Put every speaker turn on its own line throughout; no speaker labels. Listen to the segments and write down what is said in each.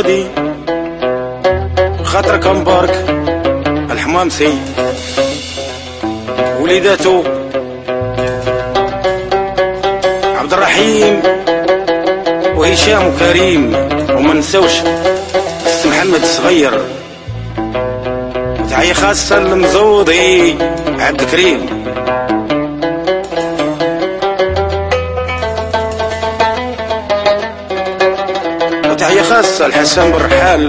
غادي خاطرك مبارك الحمامسي وليداتو عبد الرحيم وهشام وكريم، وما نساوش السي محمد الصغير، وتحية خاصة للمزودي عبد الكريم، وتحية خاصة لحسن بن رحال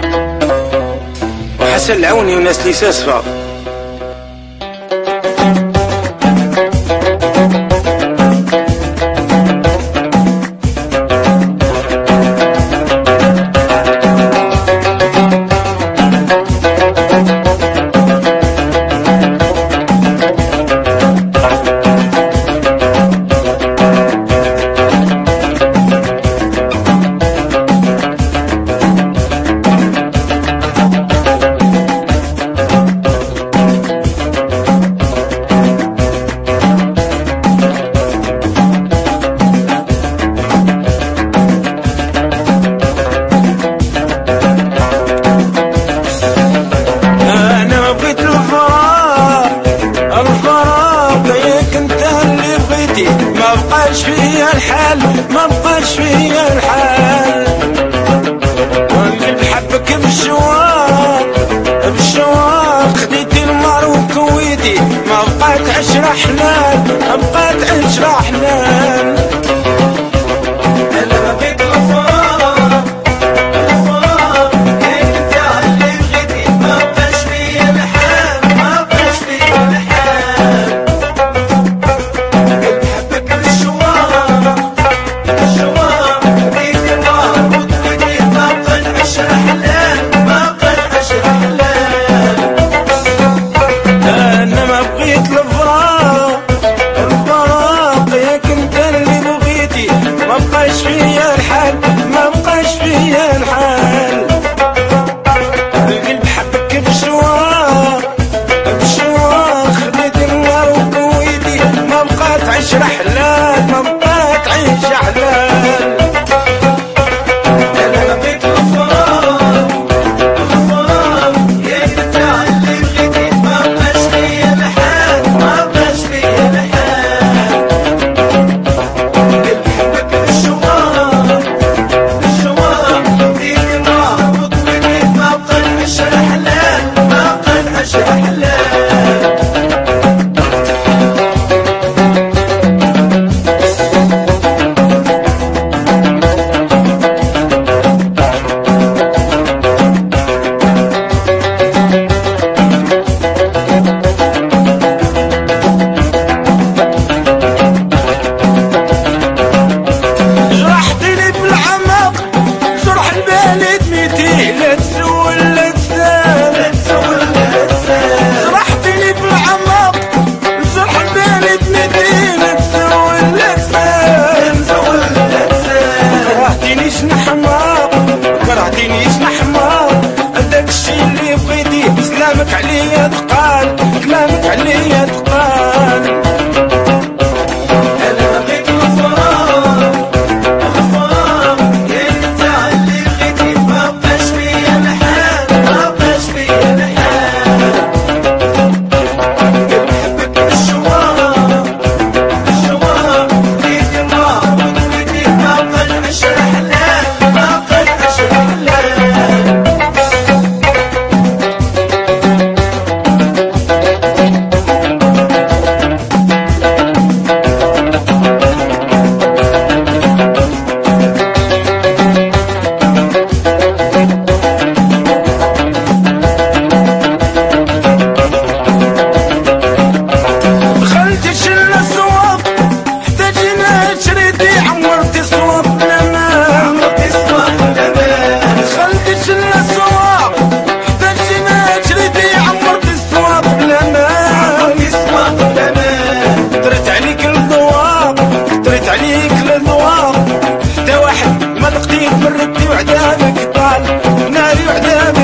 وحسن العوني وناس اللي ساسفة. ما بقاش فيا الحال، ما بقاش فيا الحال، والقلب حبك بالشواق بالشواق، خديتي المار وكويتي، ما بقات عشرة حلال، ما بقات عشرة حلال. انا بغيت الفراق الفراق، هيك انت اللي بغيتي، ما بقاش فيا الحال، ما بقاش فيا الحال. عيش حلال، ما بقات عيش حلال. انا بغيت الفراق الفراق، يا انت اللي بغيتي، ما بقاش فيا الحال، ما بقاش فيا الحال. بحبك بالشواق بالشواق، خديت النار وطويتي، ما بقات عشرة حلال، ما بقات عشرة حلال. كلامك عليا ثقال، كلامك عليا ثقال. انا بغيت الفراق الفراق، يا انت اللي بغيتي، ما بقاش فيا الحال، ما بقاش فيا الحال. بحبك بالشواق بالشواق، خديتي النار وطويتي، ما بقات عشرة حلال، ما بقات عشرة حلال. بردي وعذابك طال، ناري وعذابك